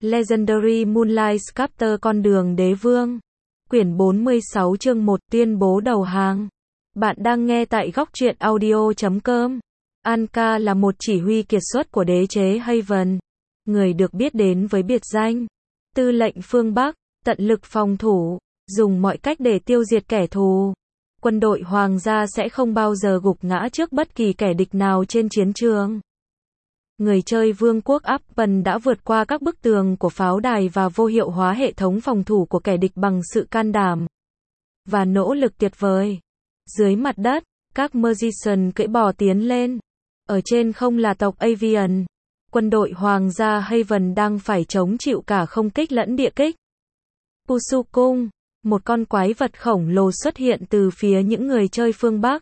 Legendary Moonlight Sculptor Con đường đế vương. Quyển 46 chương 1 tuyên bố đầu hàng. Bạn đang nghe tại góc truyện audio.com. Anka là một chỉ huy kiệt xuất của đế chế Haven. Người được biết đến với biệt danh Tư lệnh phương Bắc, tận lực phòng thủ, dùng mọi cách để tiêu diệt kẻ thù. Quân đội hoàng gia sẽ không bao giờ gục ngã trước bất kỳ kẻ địch nào trên chiến trường. Người chơi vương quốc Appen đã vượt qua các bức tường của pháo đài và vô hiệu hóa hệ thống phòng thủ của kẻ địch bằng sự can đảm và nỗ lực tuyệt vời. Dưới mặt đất, các Magician cưỡi bò tiến lên. Ở trên không là tộc Avian. Quân đội hoàng gia Haven đang phải chống chịu cả không kích lẫn địa kích. Pusukung, một con quái vật khổng lồ xuất hiện từ phía những người chơi phương Bắc.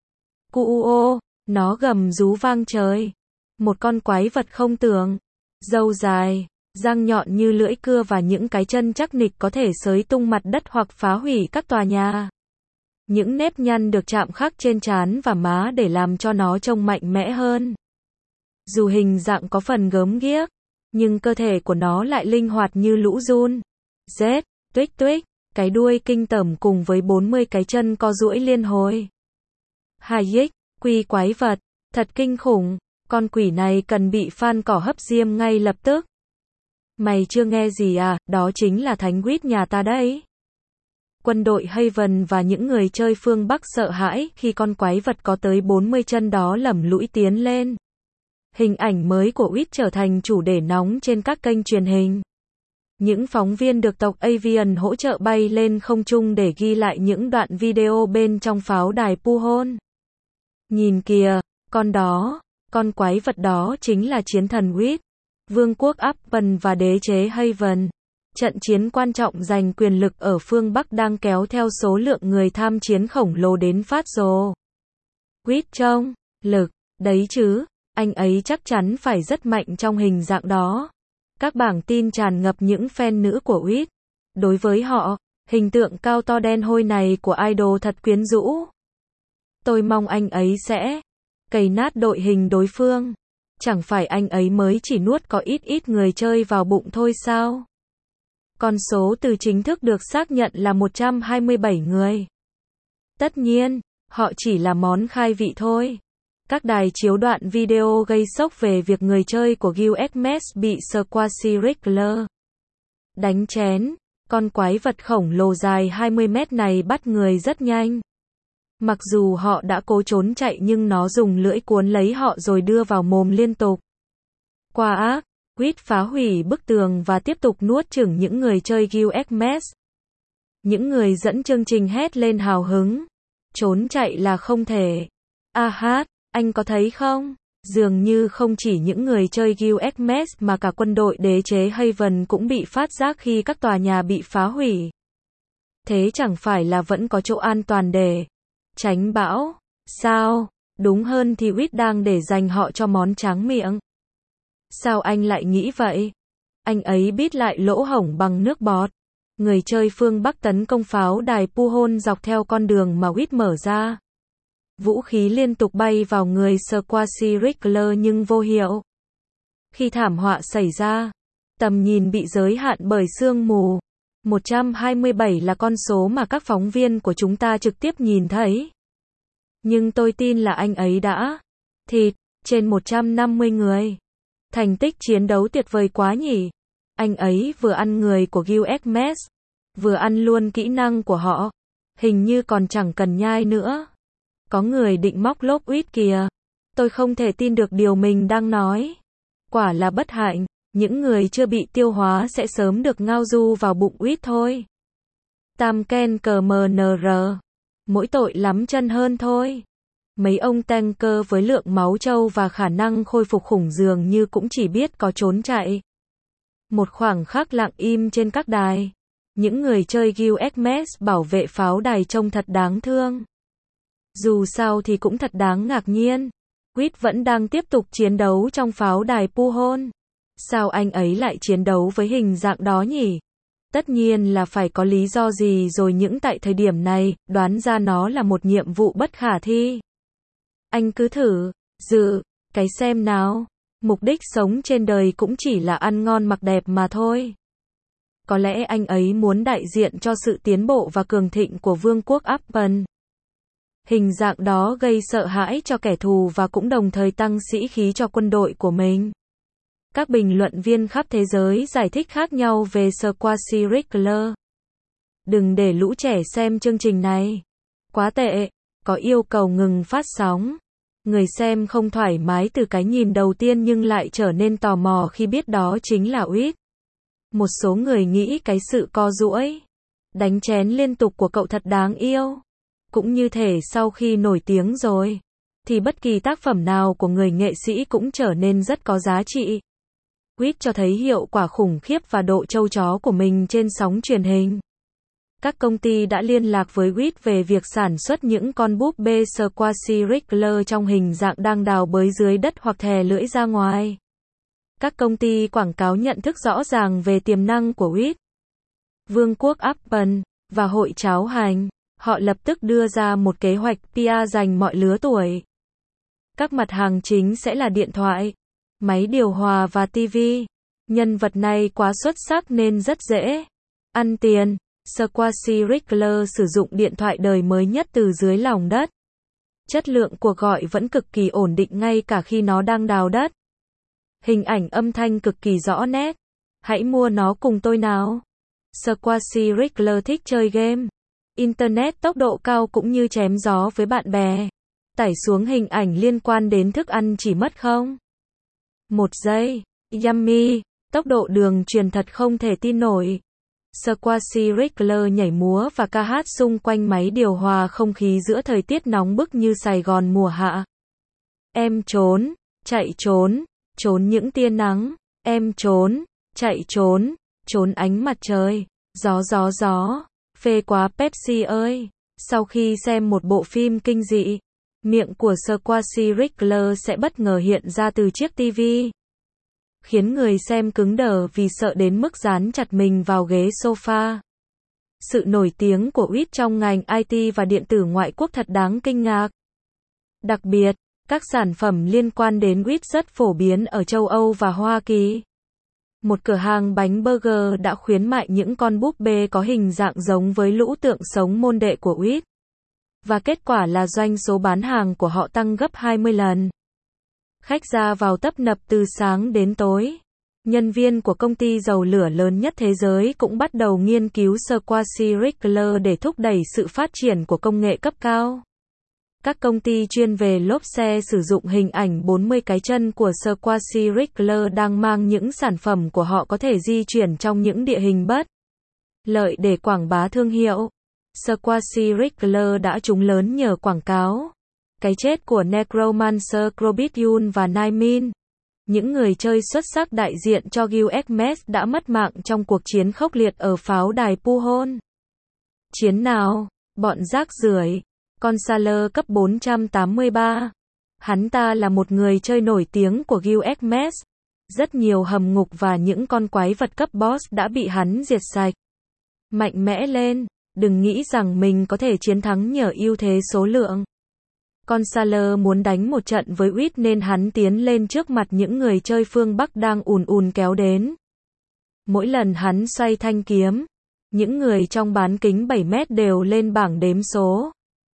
Kuo, nó gầm rú vang trời. Một con quái vật không tưởng, râu dài, răng nhọn như lưỡi cưa và những cái chân chắc nịch có thể xới tung mặt đất hoặc phá hủy các tòa nhà. Những nếp nhăn được chạm khắc trên trán và má để làm cho nó trông mạnh mẽ hơn. Dù hình dạng có phần gớm ghiếc, nhưng cơ thể của nó lại linh hoạt như lũ giun. Z, tuých tuých, cái đuôi kinh tởm cùng với 40 cái chân co duỗi liên hồi. Hayek, quy quái vật, thật kinh khủng. Con quỷ này cần bị phan cỏ hấp diêm ngay lập tức. Mày chưa nghe gì à, đó chính là thánh quýt nhà ta đấy. Quân đội Haven và những người chơi phương Bắc sợ hãi khi con quái vật có tới 40 chân đó lẩm lũi tiến lên. Hình ảnh mới của Quýt trở thành chủ đề nóng trên các kênh truyền hình. Những phóng viên được tộc Avian hỗ trợ bay lên không trung để ghi lại những đoạn video bên trong pháo đài Puhon. Nhìn kìa, con quái vật đó chính là chiến thần Quýt. Vương quốc Appen và đế chế Haven. Trận chiến quan trọng giành quyền lực ở phương Bắc đang kéo theo số lượng người tham chiến khổng lồ đến phát rồ. Quýt trông, lực, đấy chứ, anh ấy chắc chắn phải rất mạnh trong hình dạng đó. Các bảng tin tràn ngập những fan nữ của Quýt. Đối với họ, hình tượng cao to đen hôi này của idol thật quyến rũ. Tôi mong anh ấy sẽ cày nát đội hình đối phương. Chẳng phải anh ấy mới chỉ nuốt có ít người chơi vào bụng thôi sao? Con số từ chính thức được xác nhận là 127 người. Tất nhiên, họ chỉ là món khai vị thôi. Các đài chiếu đoạn video gây sốc về việc người chơi của Guildmess bị Squashy Rickler đánh chén. Con quái vật khổng lồ dài 20 mét này bắt người rất nhanh. Mặc dù họ đã cố trốn chạy nhưng nó dùng lưỡi cuốn lấy họ rồi đưa vào mồm liên tục. Qua ác, Quýt phá hủy bức tường và tiếp tục nuốt chửng những người chơi Guildmess. Những người dẫn chương trình hét lên hào hứng. Trốn chạy là không thể. Anh có thấy không? Dường như không chỉ những người chơi Guildmess mà cả quân đội đế chế Haven cũng bị phát giác khi các tòa nhà bị phá hủy. Thế chẳng phải là vẫn có chỗ an toàn để tránh bão, sao? Đúng hơn thì Quýt đang để dành họ cho món tráng miệng. Sao anh lại nghĩ vậy? Anh ấy bít lại lỗ hổng bằng nước bọt. Người chơi phương Bắc tấn công pháo đài Puhon dọc theo con đường mà Quýt mở ra. Vũ khí liên tục bay vào người Squashy Rickler nhưng vô hiệu. Khi thảm họa xảy ra, tầm nhìn bị giới hạn bởi sương mù. 127 là con số mà các phóng viên của chúng ta trực tiếp nhìn thấy. Nhưng tôi tin là anh ấy đã thịt trên 150 người. Thành tích chiến đấu tuyệt vời quá nhỉ. Anh ấy vừa ăn người của Guildmess, vừa ăn luôn kỹ năng của họ. Hình như còn chẳng cần nhai nữa. Có người định móc lốp Quýt kìa. Tôi không thể tin được điều mình đang nói. Quả là bất hạnh. Những người chưa bị tiêu hóa sẽ sớm được ngao du vào bụng Quýt thôi. Tam Ken CMNR. Mỗi tội lắm chân hơn thôi. Mấy ông tanker với lượng máu trâu và khả năng khôi phục khủng dường như cũng chỉ biết có trốn chạy. Một khoảng khắc lặng im trên các đài. Những người chơi Guildmess bảo vệ pháo đài trông thật đáng thương. Dù sao thì cũng thật đáng ngạc nhiên. Quýt vẫn đang tiếp tục chiến đấu trong pháo đài Puhon. Sao anh ấy lại chiến đấu với hình dạng đó nhỉ? Tất nhiên là phải có lý do gì rồi nhưng tại thời điểm này, đoán ra nó là một nhiệm vụ bất khả thi. Anh cứ thử, dự, cái xem nào. Mục đích sống trên đời cũng chỉ là ăn ngon mặc đẹp mà thôi. Có lẽ anh ấy muốn đại diện cho sự tiến bộ và cường thịnh của vương quốc Apple. Hình dạng đó gây sợ hãi cho kẻ thù và cũng đồng thời tăng sĩ khí cho quân đội của mình. Các bình luận viên khắp thế giới giải thích khác nhau về Squashy Wriggler. Đừng để lũ trẻ xem chương trình này. Quá tệ. Có yêu cầu ngừng phát sóng. Người xem không thoải mái từ cái nhìn đầu tiên nhưng lại trở nên tò mò khi biết đó chính là Whit. Một số người nghĩ cái sự co duỗi, đánh chén liên tục của cậu thật đáng yêu. Cũng như thể sau khi nổi tiếng rồi, thì bất kỳ tác phẩm nào của người nghệ sĩ cũng trở nên rất có giá trị. Whit cho thấy hiệu quả khủng khiếp và độ trâu chó của mình trên sóng truyền hình. Các công ty đã liên lạc với Whit về việc sản xuất những con búp bê Squashy Wriggler trong hình dạng đang đào bới dưới đất hoặc thè lưỡi ra ngoài. Các công ty quảng cáo nhận thức rõ ràng về tiềm năng của Whit. Vương quốc Apple và Hội Cháo Hành, họ lập tức đưa ra một kế hoạch PR dành mọi lứa tuổi. Các mặt hàng chính sẽ là điện thoại, máy điều hòa và TV. Nhân vật này quá xuất sắc nên rất dễ ăn tiền. Squashy Wriggler sử dụng điện thoại đời mới nhất từ dưới lòng đất. Chất lượng cuộc gọi vẫn cực kỳ ổn định ngay cả khi nó đang đào đất. Hình ảnh âm thanh cực kỳ rõ nét. Hãy mua nó cùng tôi nào. Squashy Wriggler thích chơi game, Internet tốc độ cao cũng như chém gió với bạn bè. Tải xuống hình ảnh liên quan đến thức ăn chỉ mất 1 giây. Yummy, tốc độ đường truyền thật không thể tin nổi. Squashy Wriggler nhảy múa và ca hát xung quanh máy điều hòa không khí giữa thời tiết nóng bức như Sài Gòn mùa hạ. Em trốn, chạy trốn, trốn những tia nắng. Em trốn, chạy trốn, trốn ánh mặt trời. Gió gió gió, phê quá Pepsi ơi. Sau khi xem một bộ phim kinh dị, miệng của Squashy Wriggler sẽ bất ngờ hiện ra từ chiếc TV, khiến người xem cứng đờ vì sợ đến mức dán chặt mình vào ghế sofa. Sự nổi tiếng của Whit trong ngành IT và điện tử ngoại quốc thật đáng kinh ngạc. Đặc biệt, các sản phẩm liên quan đến Whit rất phổ biến ở châu Âu và Hoa Kỳ. Một cửa hàng bánh burger đã khuyến mại những con búp bê có hình dạng giống với lũ tượng sống môn đệ của Whit. Và kết quả là doanh số bán hàng của họ tăng gấp 20 lần. Khách ra vào tấp nập từ sáng đến tối. Nhân viên của công ty dầu lửa lớn nhất thế giới cũng bắt đầu nghiên cứu Squashy Wriggler để thúc đẩy sự phát triển của công nghệ cấp cao. Các công ty chuyên về lốp xe sử dụng hình ảnh 40 cái chân của Squashy Wriggler đang mang những sản phẩm của họ có thể di chuyển trong những địa hình bất lợi để quảng bá thương hiệu. Squashy Wriggler đã trúng lớn nhờ quảng cáo. Cái chết của Necromancer Crobyun và Naimin, những người chơi xuất sắc đại diện cho Guild Hermes đã mất mạng trong cuộc chiến khốc liệt ở pháo đài Puhon. Chiến nào? Bọn rác rưởi. Consular cấp 483. Hắn ta là một người chơi nổi tiếng của Guild Hermes. Rất nhiều hầm ngục và những con quái vật cấp boss đã bị hắn diệt sạch. Mạnh mẽ lên, đừng nghĩ rằng mình có thể chiến thắng nhờ ưu thế số lượng. Consular muốn đánh một trận với Whit nên hắn tiến lên trước mặt những người chơi phương Bắc đang ùn ùn kéo đến. Mỗi lần hắn xoay thanh kiếm, những người trong bán kính 7 mét đều lên bảng đếm số.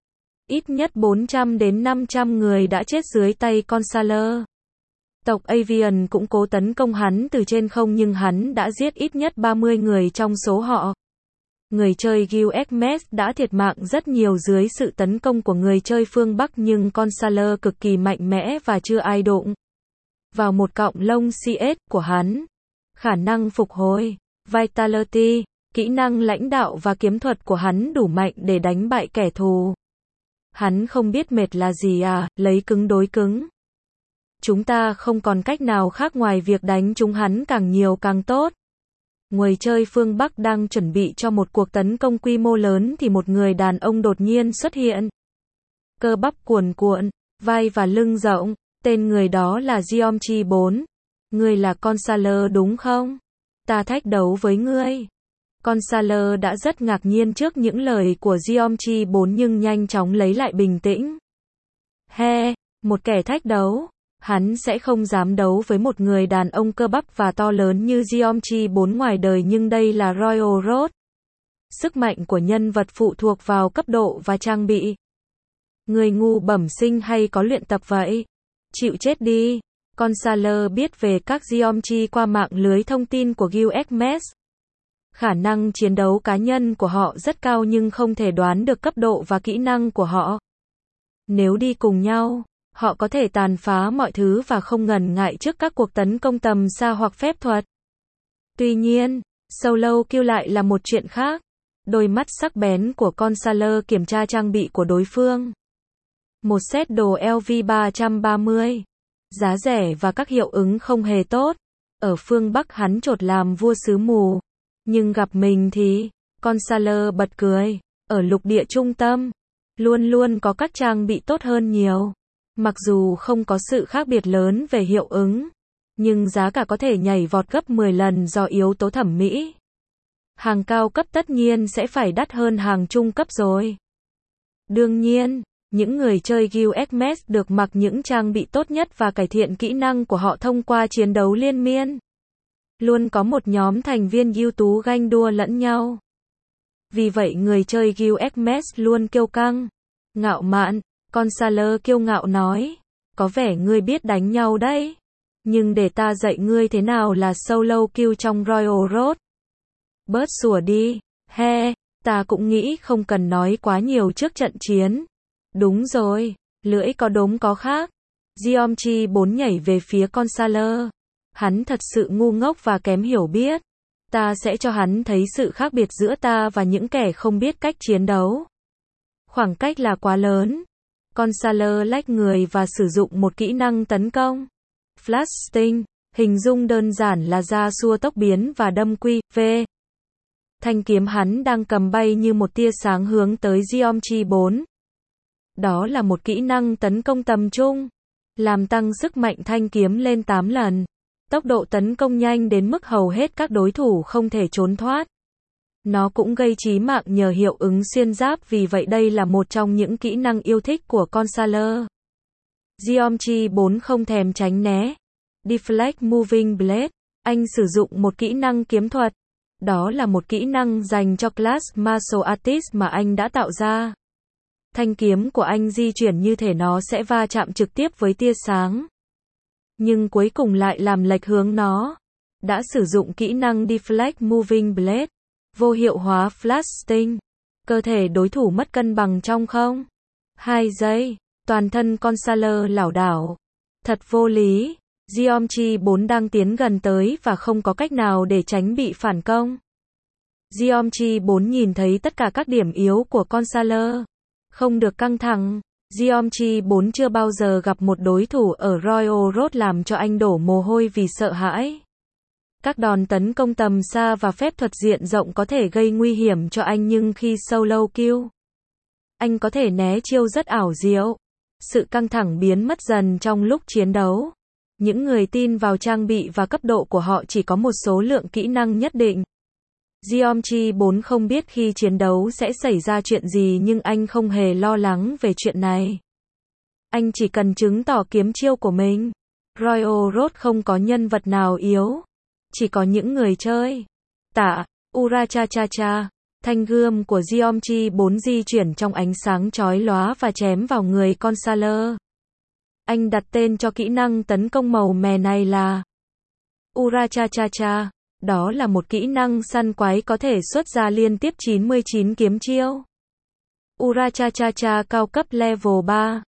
Ít nhất 400 đến 500 người đã chết dưới tay Consular. Tộc Avian cũng cố tấn công hắn từ trên không nhưng hắn đã giết ít nhất 30 người trong số họ. Người chơi Guild Hermes đã thiệt mạng rất nhiều dưới sự tấn công của người chơi phương Bắc nhưng Consular cực kỳ mạnh mẽ và chưa ai đụng vào một cọng lông CS của hắn. Khả năng phục hồi, Vitality, kỹ năng lãnh đạo và kiếm thuật của hắn đủ mạnh để đánh bại kẻ thù. Hắn không biết mệt là gì à, lấy cứng đối cứng. Chúng ta không còn cách nào khác ngoài việc đánh chúng hắn càng nhiều càng tốt. Người chơi phương Bắc đang chuẩn bị cho một cuộc tấn công quy mô lớn thì một người đàn ông đột nhiên xuất hiện. Cơ bắp cuồn cuộn, vai và lưng rộng, tên người đó là Geomchi 4. Ngươi là Consular đúng không? Ta thách đấu với ngươi. Consular đã rất ngạc nhiên trước những lời của Geomchi 4 nhưng nhanh chóng lấy lại bình tĩnh. He, một kẻ thách đấu. Hắn sẽ không dám đấu với một người đàn ông cơ bắp và to lớn như Jeomchi 4 ngoài đời, nhưng đây là Royal Road. Sức mạnh của nhân vật phụ thuộc vào cấp độ và trang bị. Người ngu bẩm sinh hay có luyện tập vậy? Chịu chết đi. Consular biết về các Jeomchi qua mạng lưới thông tin của Guildmates. Khả năng chiến đấu cá nhân của họ rất cao nhưng không thể đoán được cấp độ và kỹ năng của họ. Nếu đi cùng nhau, họ có thể tàn phá mọi thứ và không ngần ngại trước các cuộc tấn công tầm xa hoặc phép thuật. Tuy nhiên, solo kill lại là một chuyện khác. Đôi mắt sắc bén của Consular kiểm tra trang bị của đối phương. Một set đồ LV 330. Giá rẻ và các hiệu ứng không hề tốt. Ở phương Bắc hắn chột làm vua xứ mù. Nhưng gặp mình thì, Consular bật cười. Ở lục địa trung tâm, luôn luôn có các trang bị tốt hơn nhiều. Mặc dù không có sự khác biệt lớn về hiệu ứng, nhưng giá cả có thể nhảy vọt gấp 10 lần do yếu tố thẩm mỹ. Hàng cao cấp tất nhiên sẽ phải đắt hơn hàng trung cấp rồi. Đương nhiên, những người chơi Guildmates được mặc những trang bị tốt nhất và cải thiện kỹ năng của họ thông qua chiến đấu liên miên. Luôn có một nhóm thành viên ưu tú ganh đua lẫn nhau. Vì vậy người chơi Guildmates luôn kiêu căng, ngạo mạn. Consular kiêu ngạo nói, có vẻ ngươi biết đánh nhau đấy. Nhưng để ta dạy ngươi thế nào là solo kill trong Royal Road. Bớt sủa đi, he, ta cũng nghĩ không cần nói quá nhiều trước trận chiến. Đúng rồi, lưỡi có đốm có khác. Jeomchi 4 nhảy về phía Consular. Hắn thật sự ngu ngốc và kém hiểu biết. Ta sẽ cho hắn thấy sự khác biệt giữa ta và những kẻ không biết cách chiến đấu. Khoảng cách là quá lớn. Consular lách người và sử dụng một kỹ năng tấn công. Flash Sting, hình dung đơn giản là ra xua tốc biến và đâm V. Thanh kiếm hắn đang cầm bay như một tia sáng hướng tới Jeomchi 4. Đó là một kỹ năng tấn công tầm trung, làm tăng sức mạnh thanh kiếm lên 8 lần. Tốc độ tấn công nhanh đến mức hầu hết các đối thủ không thể trốn thoát. Nó cũng gây chí mạng nhờ hiệu ứng xuyên giáp, vì vậy đây là một trong những kỹ năng yêu thích của Consular. Jeomchi 4 không thèm tránh né. Deflect Moving Blade. Anh sử dụng một kỹ năng kiếm thuật. Đó là một kỹ năng dành cho class Martial Artist mà anh đã tạo ra. Thanh kiếm của anh di chuyển như thể nó sẽ va chạm trực tiếp với tia sáng. Nhưng cuối cùng lại làm lệch hướng nó. Đã sử dụng kỹ năng Deflect Moving Blade. Vô hiệu hóa Flash Sting. Cơ thể đối thủ mất cân bằng trong 2 giây. Toàn thân Consular lảo đảo. Thật vô lý. Jeomchi 4 đang tiến gần tới và không có cách nào để tránh bị phản công. Jeomchi 4 nhìn thấy tất cả các điểm yếu của Consular. Không được căng thẳng. Jeomchi 4 chưa bao giờ gặp một đối thủ ở Royal Road làm cho anh đổ mồ hôi vì sợ hãi. Các đòn tấn công tầm xa và phép thuật diện rộng có thể gây nguy hiểm cho anh, nhưng khi solo kill, anh có thể né chiêu rất ảo diệu. Sự căng thẳng biến mất dần trong lúc chiến đấu. Những người tin vào trang bị và cấp độ của họ chỉ có một số lượng kỹ năng nhất định. Jeomchi 4 không biết khi chiến đấu sẽ xảy ra chuyện gì, nhưng anh không hề lo lắng về chuyện này. Anh chỉ cần chứng tỏ kiếm chiêu của mình. Royal Road không có nhân vật nào yếu. Chỉ có những người chơi. Tạ, Urachachacha. Thanh gươm của Jeomchi 4 di chuyển trong ánh sáng chói lóa và chém vào người Consular. Anh đặt tên cho kỹ năng tấn công màu mè này là Urachachacha. Đó là một kỹ năng săn quái có thể xuất ra liên tiếp 99 kiếm chiêu. Urachachacha cao cấp level 3.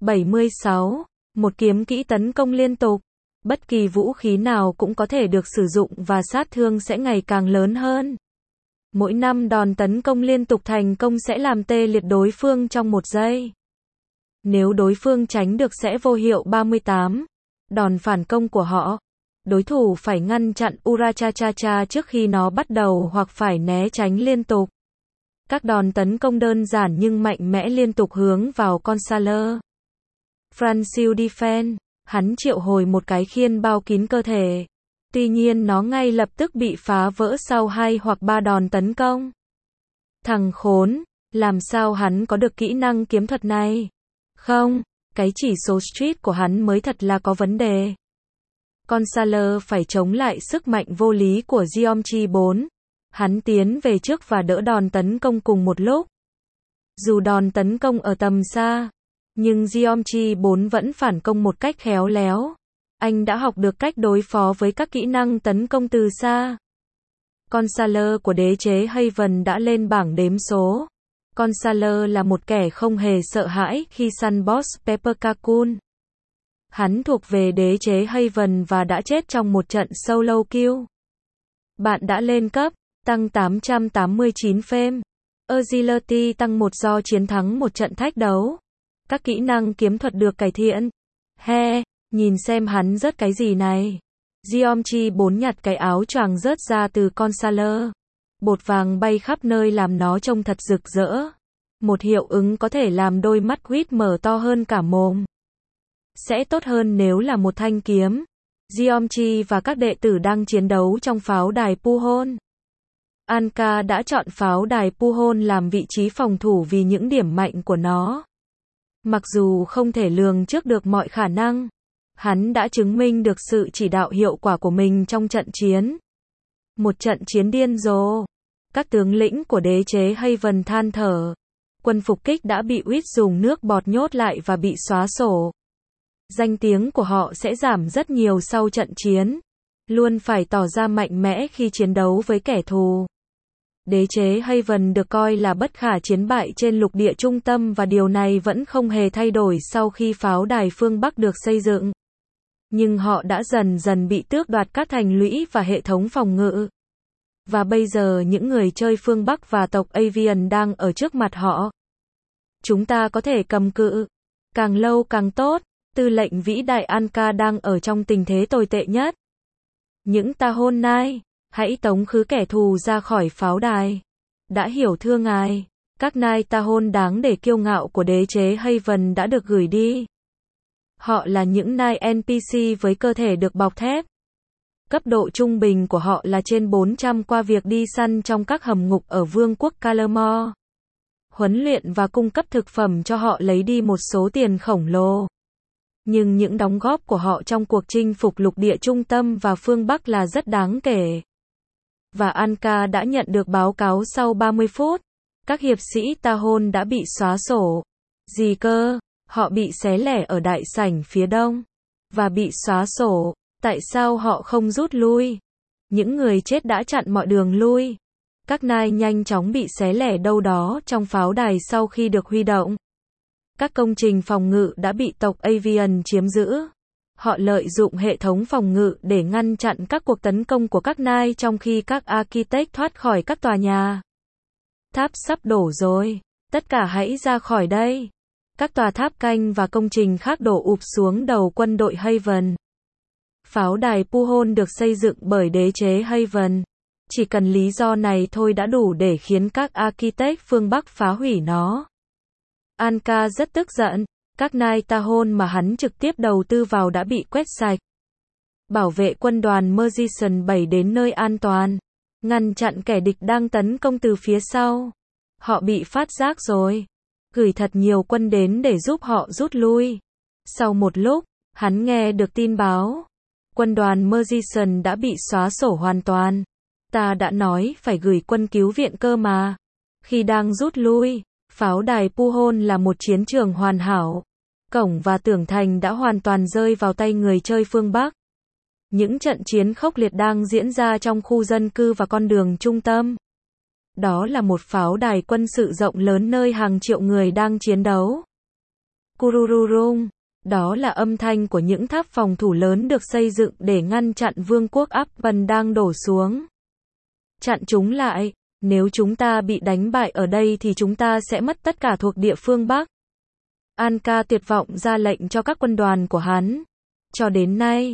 76. Một kiếm kỹ tấn công liên tục. Bất kỳ vũ khí nào cũng có thể được sử dụng và sát thương sẽ ngày càng lớn hơn. Mỗi 5 đòn tấn công liên tục thành công sẽ làm tê liệt đối phương trong 1 giây. Nếu đối phương tránh được sẽ vô hiệu 38. Đòn phản công của họ. Đối thủ phải ngăn chặn Urachachacha trước khi nó bắt đầu hoặc phải né tránh liên tục. Các đòn tấn công đơn giản nhưng mạnh mẽ liên tục hướng vào Consular. Francis Defense. Hắn triệu hồi một cái khiên bao kín cơ thể. Tuy nhiên nó ngay lập tức bị phá vỡ sau 2 hoặc 3 đòn tấn công. Thằng khốn, làm sao hắn có được kỹ năng kiếm thuật này? Không, Cái chỉ số street của hắn mới thật là có vấn đề. Consaler phải chống lại sức mạnh vô lý của Geometry 4. Hắn tiến về trước và đỡ đòn tấn công cùng một lúc. Dù đòn tấn công ở tầm xa, nhưng Geometry 4 vẫn phản công một cách khéo léo. Anh đã học được cách đối phó với các kỹ năng tấn công từ xa. Consaler của đế chế Haven đã lên bảng đếm số. Consaler là một kẻ không hề sợ hãi khi săn boss Pepper Cocoon. Hắn thuộc về đế chế Haven và đã chết trong một trận solo kill. Bạn đã lên cấp, tăng 889 phêm. Agility tăng 1 do chiến thắng một trận thách đấu. Các kỹ năng kiếm thuật được cải thiện. Nhìn xem hắn rớt cái gì này. Geometry 4 nhặt cái áo choàng rớt ra từ Consaler. Bột vàng bay khắp nơi làm nó trông thật rực rỡ. Một hiệu ứng có thể làm đôi mắt Quýt mở to hơn cả mồm. Sẽ tốt hơn nếu là một thanh kiếm. Geometry và các đệ tử đang chiến đấu trong pháo đài Puhon. Anka đã chọn pháo đài Puhon làm vị trí phòng thủ vì những điểm mạnh của nó. Mặc dù không thể lường trước được mọi khả năng, hắn đã chứng minh được sự chỉ đạo hiệu quả của mình trong trận chiến. Một trận chiến điên rồ. Các tướng lĩnh của đế chế Haven than thở. Quân phục kích đã bị Wit dùng nước bọt nhốt lại và bị xóa sổ. Danh tiếng của họ sẽ giảm rất nhiều sau trận chiến. Luôn phải tỏ ra mạnh mẽ khi chiến đấu với kẻ thù. Đế chế Haven được coi là bất khả chiến bại trên lục địa trung tâm và điều này vẫn không hề thay đổi sau khi pháo đài phương Bắc được xây dựng. Nhưng họ đã dần dần bị tước đoạt các thành lũy và hệ thống phòng ngự. Và bây giờ những người chơi phương Bắc và tộc Avian đang ở trước mặt họ. Chúng ta có thể cầm cự. Càng lâu càng tốt. Tư lệnh vĩ đại Anka đang ở trong tình thế tồi tệ nhất. Những Tahon Nai, hãy tống khứ kẻ thù ra khỏi pháo đài. Đã hiểu thưa ngài. Các Nai Tahon đáng để kiêu ngạo của đế chế Haven đã được gửi đi. Họ là những Nai NPC với cơ thể được bọc thép. Cấp độ trung bình của họ là trên 400 qua việc đi săn trong các hầm ngục ở Vương quốc Calamore. Huấn luyện và cung cấp thực phẩm cho họ lấy đi một số tiền khổng lồ. Nhưng những đóng góp của họ trong cuộc chinh phục lục địa trung tâm và phương Bắc là rất đáng kể. Và Anka đã nhận được báo cáo sau 30 phút. Các hiệp sĩ Tahon đã bị xóa sổ. Gì cơ? Họ bị xé lẻ ở đại sảnh phía đông. Và bị xóa sổ. Tại sao họ không rút lui? Những người chết đã chặn mọi đường lui. Các nai nhanh chóng bị xé lẻ đâu đó trong pháo đài sau khi được huy động. Các công trình phòng ngự đã bị tộc Avian chiếm giữ. Họ lợi dụng hệ thống phòng ngự để ngăn chặn các cuộc tấn công của các nai trong khi các architect thoát khỏi các tòa nhà. Tháp sắp đổ rồi. Tất cả hãy ra khỏi đây. Các tòa tháp canh và công trình khác đổ ụp xuống đầu quân đội Haven. Pháo đài Puhon được xây dựng bởi đế chế Haven. Chỉ cần lý do này thôi đã đủ để khiến các architect phương Bắc phá hủy nó. Anka rất tức giận. Các Nai Tahon mà hắn trực tiếp đầu tư vào đã bị quét sạch. Bảo vệ quân đoàn Mercison 7 đến nơi an toàn. Ngăn chặn kẻ địch đang tấn công từ phía sau. Họ bị phát giác rồi. Gửi thật nhiều quân đến để giúp họ rút lui. Sau một lúc, hắn nghe được tin báo. Quân đoàn Mercison đã bị xóa sổ hoàn toàn. Ta đã nói phải gửi quân cứu viện cơ mà. Khi đang rút lui, pháo đài Puhon là một chiến trường hoàn hảo. Cổng và tường thành đã hoàn toàn rơi vào tay người chơi phương Bắc. Những trận chiến khốc liệt đang diễn ra trong khu dân cư và con đường trung tâm. Đó là một pháo đài quân sự rộng lớn nơi hàng triệu người đang chiến đấu. Kurururung. Đó là âm thanh của những tháp phòng thủ lớn được xây dựng để ngăn chặn vương quốc Appan đang đổ xuống. Chặn chúng lại. Nếu chúng ta bị đánh bại ở đây thì chúng ta sẽ mất tất cả thuộc địa phương Bắc. Anka tuyệt vọng ra lệnh cho các quân đoàn của hắn. Cho đến nay,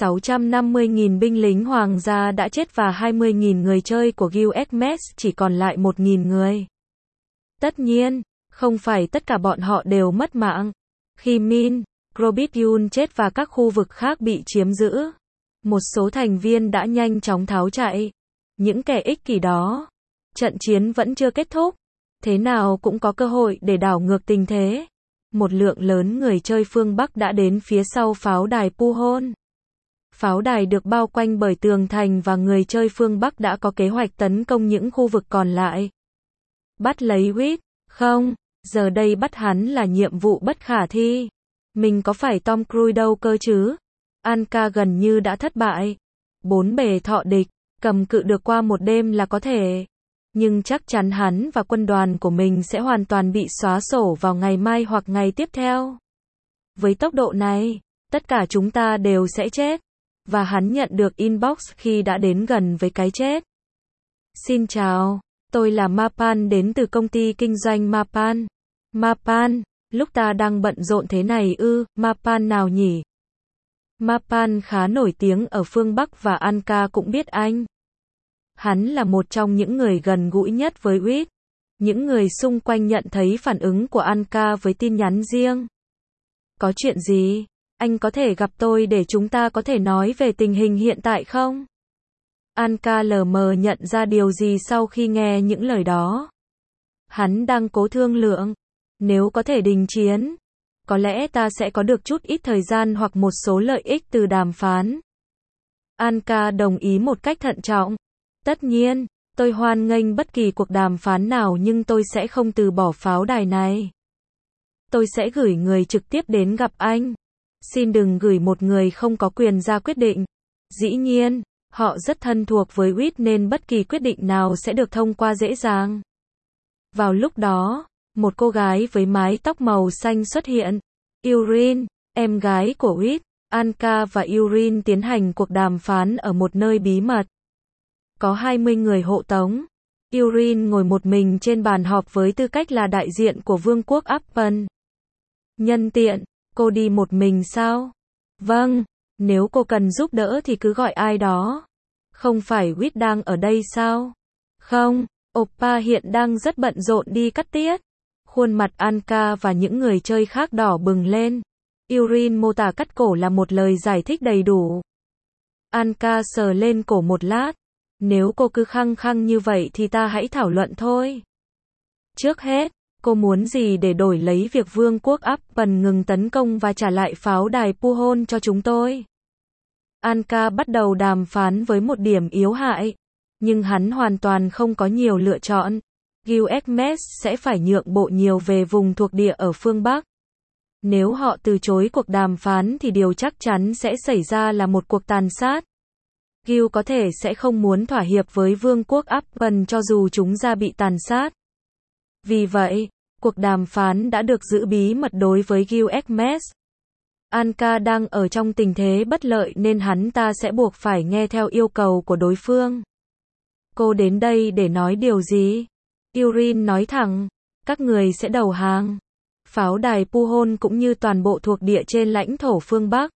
650.000 binh lính hoàng gia đã chết và 20.000 người chơi của Guild Xmas chỉ còn lại 1.000 người. Tất nhiên, không phải tất cả bọn họ đều mất mạng. Khi Min, Grobityun chết và các khu vực khác bị chiếm giữ, một số thành viên đã nhanh chóng tháo chạy. Những kẻ ích kỷ đó. Trận chiến vẫn chưa kết thúc. Thế nào cũng có cơ hội để đảo ngược tình thế. một lượng lớn người chơi phương Bắc đã đến phía sau pháo đài Puhon. Pháo đài được bao quanh bởi tường thành và người chơi phương Bắc đã có kế hoạch tấn công những khu vực còn lại. Bắt lấy Reed, không, giờ đây bắt hắn là nhiệm vụ bất khả thi. Mình có phải Tom Cruise đâu cơ chứ? Anka gần như đã thất bại. 4 bề thọ địch, cầm cự được qua một đêm là có thể. Nhưng chắc chắn hắn và quân đoàn của mình sẽ hoàn toàn bị xóa sổ vào ngày mai hoặc ngày tiếp theo. Với tốc độ này, tất cả chúng ta đều sẽ chết. Và hắn nhận được inbox khi đã đến gần với cái chết. Xin chào, tôi là Mapan đến từ công ty kinh doanh Mapan. Mapan, lúc ta đang bận rộn thế này ư, Mapan nào nhỉ? Mapan khá nổi tiếng ở phương Bắc và Anka cũng biết anh. Hắn là một trong những người gần gũi nhất với Reed. Những người xung quanh nhận thấy phản ứng của Anka với tin nhắn riêng. Có chuyện gì? Anh có thể gặp tôi để chúng ta có thể nói về tình hình hiện tại không? Anka lờ mờ nhận ra điều gì sau khi nghe những lời đó. Hắn đang cố thương lượng. Nếu có thể đình chiến, có lẽ ta sẽ có được chút ít thời gian hoặc một số lợi ích từ đàm phán. Anka đồng ý một cách thận trọng. Tất nhiên, tôi hoan nghênh bất kỳ cuộc đàm phán nào nhưng tôi sẽ không từ bỏ pháo đài này. Tôi sẽ gửi người trực tiếp đến gặp anh. Xin đừng gửi một người không có quyền ra quyết định. Dĩ nhiên, họ rất thân thuộc với Reed nên bất kỳ quyết định nào sẽ được thông qua dễ dàng. Vào lúc đó, một cô gái với mái tóc màu xanh xuất hiện. Irene, em gái của Reed. Anka và Irene tiến hành cuộc đàm phán ở một nơi bí mật. Có 20 người hộ tống. Irene ngồi một mình trên bàn họp với tư cách là đại diện của Vương quốc Appen. Nhân tiện, cô đi một mình sao? Vâng, nếu cô cần giúp đỡ thì cứ gọi ai đó. Không phải Reed đang ở đây sao? Không, Oppa hiện đang rất bận rộn đi cắt tiết. Khuôn mặt Anka và những người chơi khác đỏ bừng lên. Irene mô tả cắt cổ là một lời giải thích đầy đủ. Anka sờ lên cổ một lát. Nếu cô cứ khăng khăng như vậy thì ta hãy thảo luận thôi. Trước hết, cô muốn gì để đổi lấy việc Vương quốc Appen ngừng tấn công và trả lại pháo đài Puhon cho chúng tôi? Anka bắt đầu đàm phán với một điểm yếu hại. Nhưng hắn hoàn toàn không có nhiều lựa chọn. Gilgamesh sẽ phải nhượng bộ nhiều về vùng thuộc địa ở phương Bắc. Nếu họ từ chối cuộc đàm phán thì điều chắc chắn sẽ xảy ra là một cuộc tàn sát. Gil có thể sẽ không muốn thỏa hiệp với Vương quốc Appen cho dù chúng ra bị tàn sát. Vì vậy, cuộc đàm phán đã được giữ bí mật đối với Gilgamesh. Anka đang ở trong tình thế bất lợi nên hắn ta sẽ buộc phải nghe theo yêu cầu của đối phương. Cô đến đây để nói điều gì? Irene nói thẳng, các người sẽ đầu hàng. Pháo đài Puhon cũng như toàn bộ thuộc địa trên lãnh thổ phương Bắc.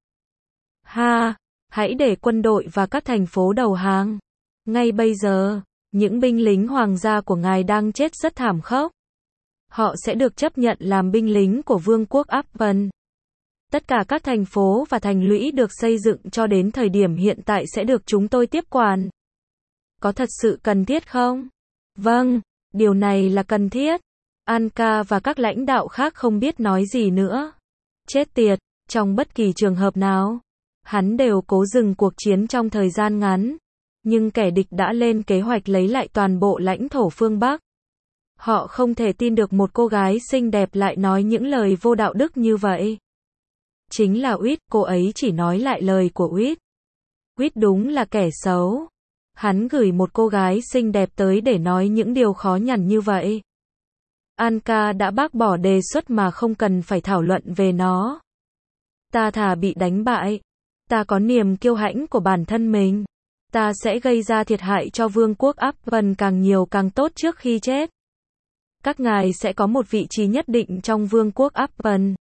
Hãy để quân đội và các thành phố đầu hàng. Ngay bây giờ, những binh lính hoàng gia của ngài đang chết rất thảm khốc. Họ sẽ được chấp nhận làm binh lính của Vương quốc Appen. Tất cả các thành phố và thành lũy được xây dựng cho đến thời điểm hiện tại sẽ được chúng tôi tiếp quản. Có thật sự cần thiết không? Vâng, điều này là cần thiết. Anka và các lãnh đạo khác không biết nói gì nữa. Chết tiệt, trong bất kỳ trường hợp nào, hắn đều cố dừng cuộc chiến trong thời gian ngắn. Nhưng kẻ địch đã lên kế hoạch lấy lại toàn bộ lãnh thổ phương Bắc. Họ không thể tin được một cô gái xinh đẹp lại nói những lời vô đạo đức như vậy. Chính là Reed, cô ấy chỉ nói lại lời của Reed. Reed đúng là kẻ xấu. Hắn gửi một cô gái xinh đẹp tới để nói những điều khó nhằn như vậy. Anka đã bác bỏ đề xuất mà không cần phải thảo luận về nó. Ta thà bị đánh bại. Ta có niềm kiêu hãnh của bản thân mình. Ta sẽ gây ra thiệt hại cho Vương quốc Appen càng nhiều càng tốt trước khi chết. Các ngài sẽ có một vị trí nhất định trong Vương quốc Appen.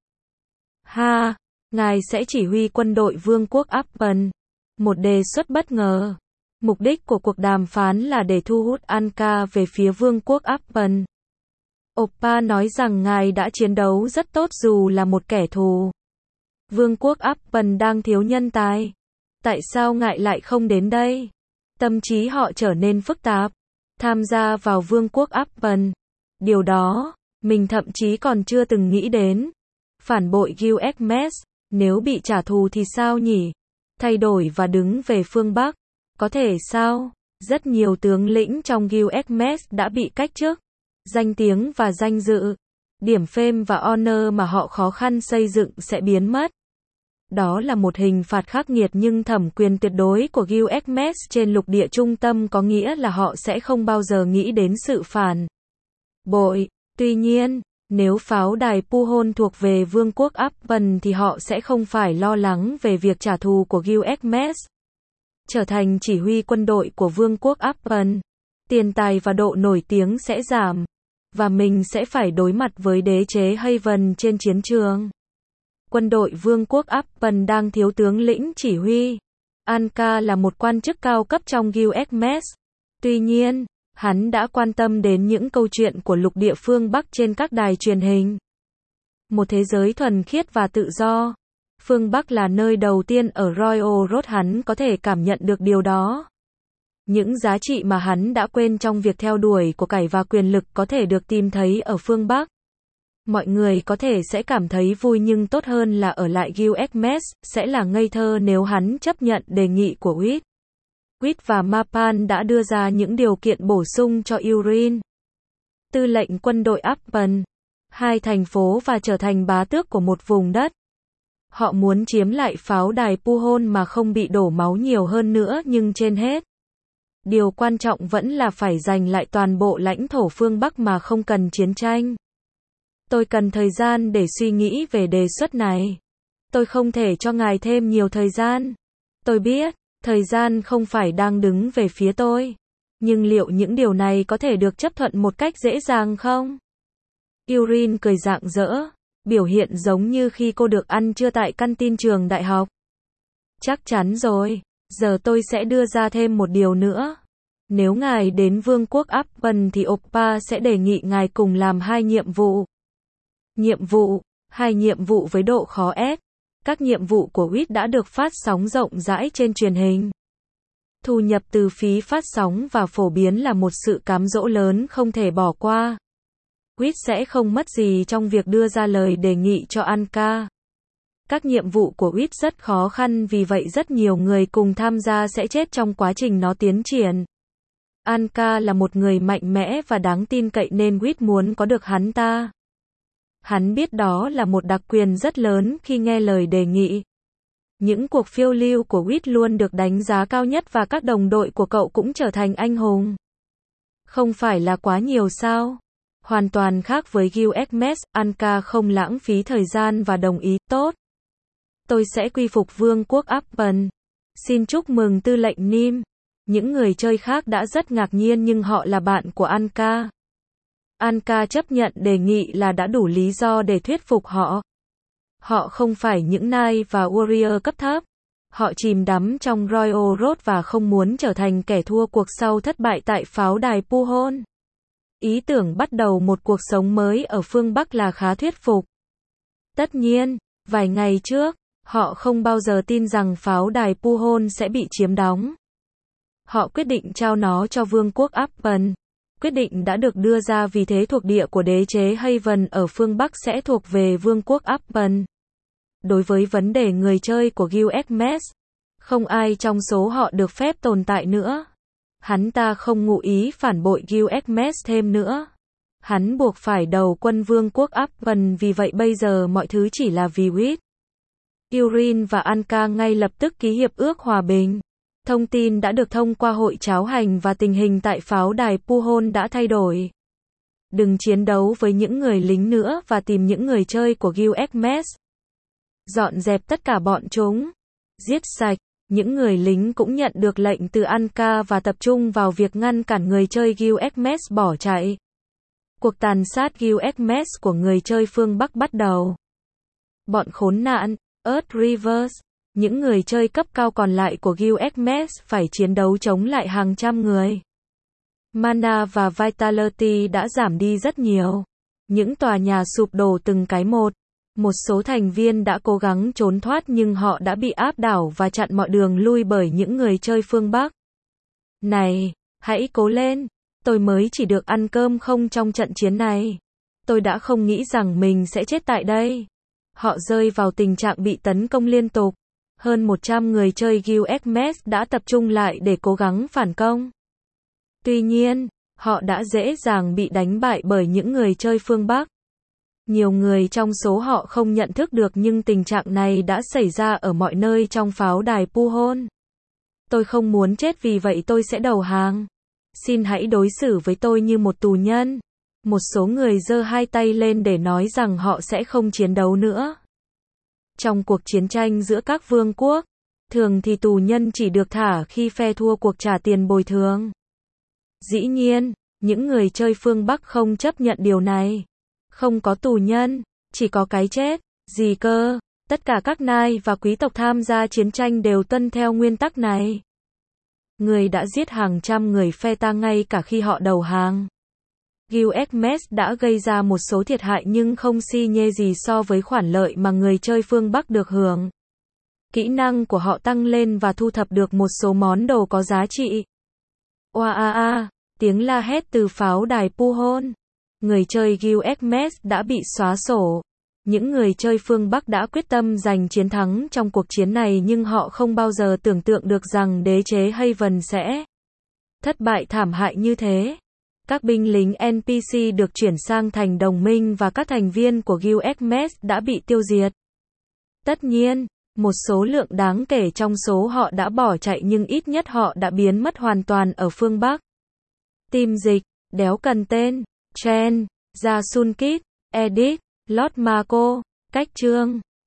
Ngài sẽ chỉ huy quân đội Vương quốc Appen. Một đề xuất bất ngờ. Mục đích của cuộc đàm phán là để thu hút Anka về phía Vương quốc Appen. Oppa nói rằng ngài đã chiến đấu rất tốt dù là một kẻ thù. Vương quốc Appen đang thiếu nhân tài. Tại sao ngài lại không đến đây? Tâm trí họ trở nên phức tạp. Tham gia vào Vương quốc Appen. Điều đó, mình thậm chí còn chưa từng nghĩ đến. Phản bội USMS, nếu bị trả thù thì sao nhỉ? Thay đổi và đứng về phương Bắc, có thể sao? Rất nhiều tướng lĩnh trong USMS đã bị cách chức. Danh tiếng và danh dự, điểm fame và honor mà họ khó khăn xây dựng sẽ biến mất. Đó là một hình phạt khắc nghiệt nhưng thẩm quyền tuyệt đối của USMS trên lục địa trung tâm có nghĩa là họ sẽ không bao giờ nghĩ đến sự phản bội. Tuy nhiên, nếu pháo đài Puhon thuộc về Vương quốc Afghan thì họ sẽ không phải lo lắng về việc trả thù của USMS. Trở thành chỉ huy quân đội của Vương quốc Afghan, tiền tài và độ nổi tiếng sẽ giảm, và mình sẽ phải đối mặt với đế chế Haven trên chiến trường. Quân đội Vương quốc Afghan đang thiếu tướng lĩnh chỉ huy. Anka là một quan chức cao cấp trong USMS. Tuy nhiên, hắn đã quan tâm đến những câu chuyện của lục địa phương Bắc trên các đài truyền hình. Một thế giới thuần khiết và tự do. Phương Bắc là nơi đầu tiên ở Royal Road hắn có thể cảm nhận được điều đó. Những giá trị mà hắn đã quên trong việc theo đuổi của cải và quyền lực có thể được tìm thấy ở phương Bắc. Mọi người có thể sẽ cảm thấy vui nhưng tốt hơn là ở lại USMS, sẽ là ngây thơ nếu hắn chấp nhận đề nghị của Witt. Witt và Mapan đã đưa ra những điều kiện bổ sung cho Urin. Tư lệnh quân đội Afghan, hai thành phố và trở thành bá tước của một vùng đất. Họ muốn chiếm lại pháo đài Puhon mà không bị đổ máu nhiều hơn nữa nhưng trên hết. Điều quan trọng vẫn là phải giành lại toàn bộ lãnh thổ phương Bắc mà không cần chiến tranh. Tôi cần thời gian để suy nghĩ về đề xuất này. Tôi không thể cho ngài thêm nhiều thời gian. Tôi biết, thời gian không phải đang đứng về phía tôi. Nhưng liệu những điều này có thể được chấp thuận một cách dễ dàng không? Urin cười rạng rỡ, biểu hiện giống như khi cô được ăn trưa tại căn tin trường đại học. Chắc chắn rồi, giờ tôi sẽ đưa ra thêm một điều nữa. Nếu ngài đến Vương quốc Afghan thì Oppa sẽ đề nghị ngài cùng làm hai nhiệm vụ. Hai nhiệm vụ với độ khó S. Các nhiệm vụ của Witt đã được phát sóng rộng rãi trên truyền hình. Thu nhập từ phí phát sóng và phổ biến là một sự cám dỗ lớn không thể bỏ qua. Witt sẽ không mất gì trong việc đưa ra lời đề nghị cho Anka. Các nhiệm vụ của Witt rất khó khăn vì vậy rất nhiều người cùng tham gia sẽ chết trong quá trình nó tiến triển. Anka là một người mạnh mẽ và đáng tin cậy nên Witt muốn có được hắn ta. Hắn biết đó là một đặc quyền rất lớn khi nghe lời đề nghị. Những cuộc phiêu lưu của Witt luôn được đánh giá cao nhất và các đồng đội của cậu cũng trở thành anh hùng. Không phải là quá nhiều sao? Hoàn toàn khác với USMS, Anka không lãng phí thời gian và đồng ý, tốt. Tôi sẽ quy phục Vương quốc Afghan. Xin chúc mừng tư lệnh Nim. Những người chơi khác đã rất ngạc nhiên nhưng họ là bạn của Anka. Anka chấp nhận đề nghị là đã đủ lý do để thuyết phục họ. Họ không phải những Knight và Warrior cấp thấp. Họ chìm đắm trong Royal Road và không muốn trở thành kẻ thua cuộc sau thất bại tại pháo đài Puhon. Ý tưởng bắt đầu một cuộc sống mới ở phương Bắc là khá thuyết phục. Tất nhiên, vài ngày trước, họ không bao giờ tin rằng pháo đài Puhon sẽ bị chiếm đóng. Họ quyết định trao nó cho Vương quốc Afghan. Quyết định đã được đưa ra vì thế thuộc địa của đế chế Haven ở phương Bắc sẽ thuộc về Vương quốc Afghan. Đối với vấn đề người chơi của USMS, không ai trong số họ được phép tồn tại nữa. Hắn ta không ngụ ý phản bội USMS thêm nữa. Hắn buộc phải đầu quân Vương quốc Afghan vì vậy bây giờ mọi thứ chỉ là vì Witt. Urin và Anka ngay lập tức ký hiệp ước hòa bình. Thông tin đã được thông qua hội cháo hành và tình hình tại pháo đài Puhon đã thay đổi. Đừng chiến đấu với những người lính nữa và tìm những người chơi của USMS. Dọn dẹp tất cả bọn chúng. Giết sạch. Những người lính cũng nhận được lệnh từ Anka và tập trung vào việc ngăn cản người chơi USMS bỏ chạy. Cuộc tàn sát USMS của người chơi phương Bắc bắt đầu. Bọn khốn nạn, Earth Rivers, những người chơi cấp cao còn lại của USMS phải chiến đấu chống lại hàng trăm người. Mana và Vitality đã giảm đi rất nhiều. Những tòa nhà sụp đổ từng cái một. Một số thành viên đã cố gắng trốn thoát nhưng họ đã bị áp đảo và chặn mọi đường lui bởi những người chơi phương Bắc. Này, hãy cố lên. Tôi mới chỉ được ăn cơm không trong trận chiến này. Tôi đã không nghĩ rằng mình sẽ chết tại đây. họ rơi vào tình trạng bị tấn công liên tục. Hơn 100 người chơi Guildmess đã tập trung lại để cố gắng phản công. Tuy nhiên, họ đã dễ dàng bị đánh bại bởi những người chơi phương Bắc. Nhiều người trong số họ không nhận thức được nhưng tình trạng này đã xảy ra ở mọi nơi trong pháo đài Puhon. Tôi không muốn chết vì vậy tôi sẽ đầu hàng. Xin hãy đối xử với tôi như một tù nhân. Một số người giơ hai tay lên để nói rằng họ sẽ không chiến đấu nữa. Trong cuộc chiến tranh giữa các vương quốc, thường thì tù nhân chỉ được thả khi phe thua cuộc trả tiền bồi thường. Dĩ nhiên, những người chơi phương Bắc không chấp nhận điều này. Không có tù nhân, chỉ có cái chết. Gì cơ? Tất cả các nai và quý tộc tham gia chiến tranh đều tuân theo nguyên tắc này. Người đã giết hàng trăm người phe ta ngay cả khi họ đầu hàng. Guildmess đã gây ra một số thiệt hại nhưng không xi nhê gì so với khoản lợi mà người chơi phương Bắc được hưởng. Kỹ năng của họ tăng lên và thu thập được một số món đồ có giá trị. Oa, tiếng la hét từ pháo đài Puhon. Người chơi Guildmess đã bị xóa sổ. Những người chơi phương Bắc đã quyết tâm giành chiến thắng trong cuộc chiến này nhưng họ không bao giờ tưởng tượng được rằng đế chế Haven sẽ thất bại thảm hại như thế. Các binh lính NPC được chuyển sang thành đồng minh và các thành viên của Guildmess đã bị tiêu diệt. Tất nhiên, một số lượng đáng kể trong số họ đã bỏ chạy nhưng ít nhất họ đã biến mất hoàn toàn ở phương Bắc. Team dịch, đéo cần tên, Chen, Jasunkit, Edit, Lord Marco, cách chương.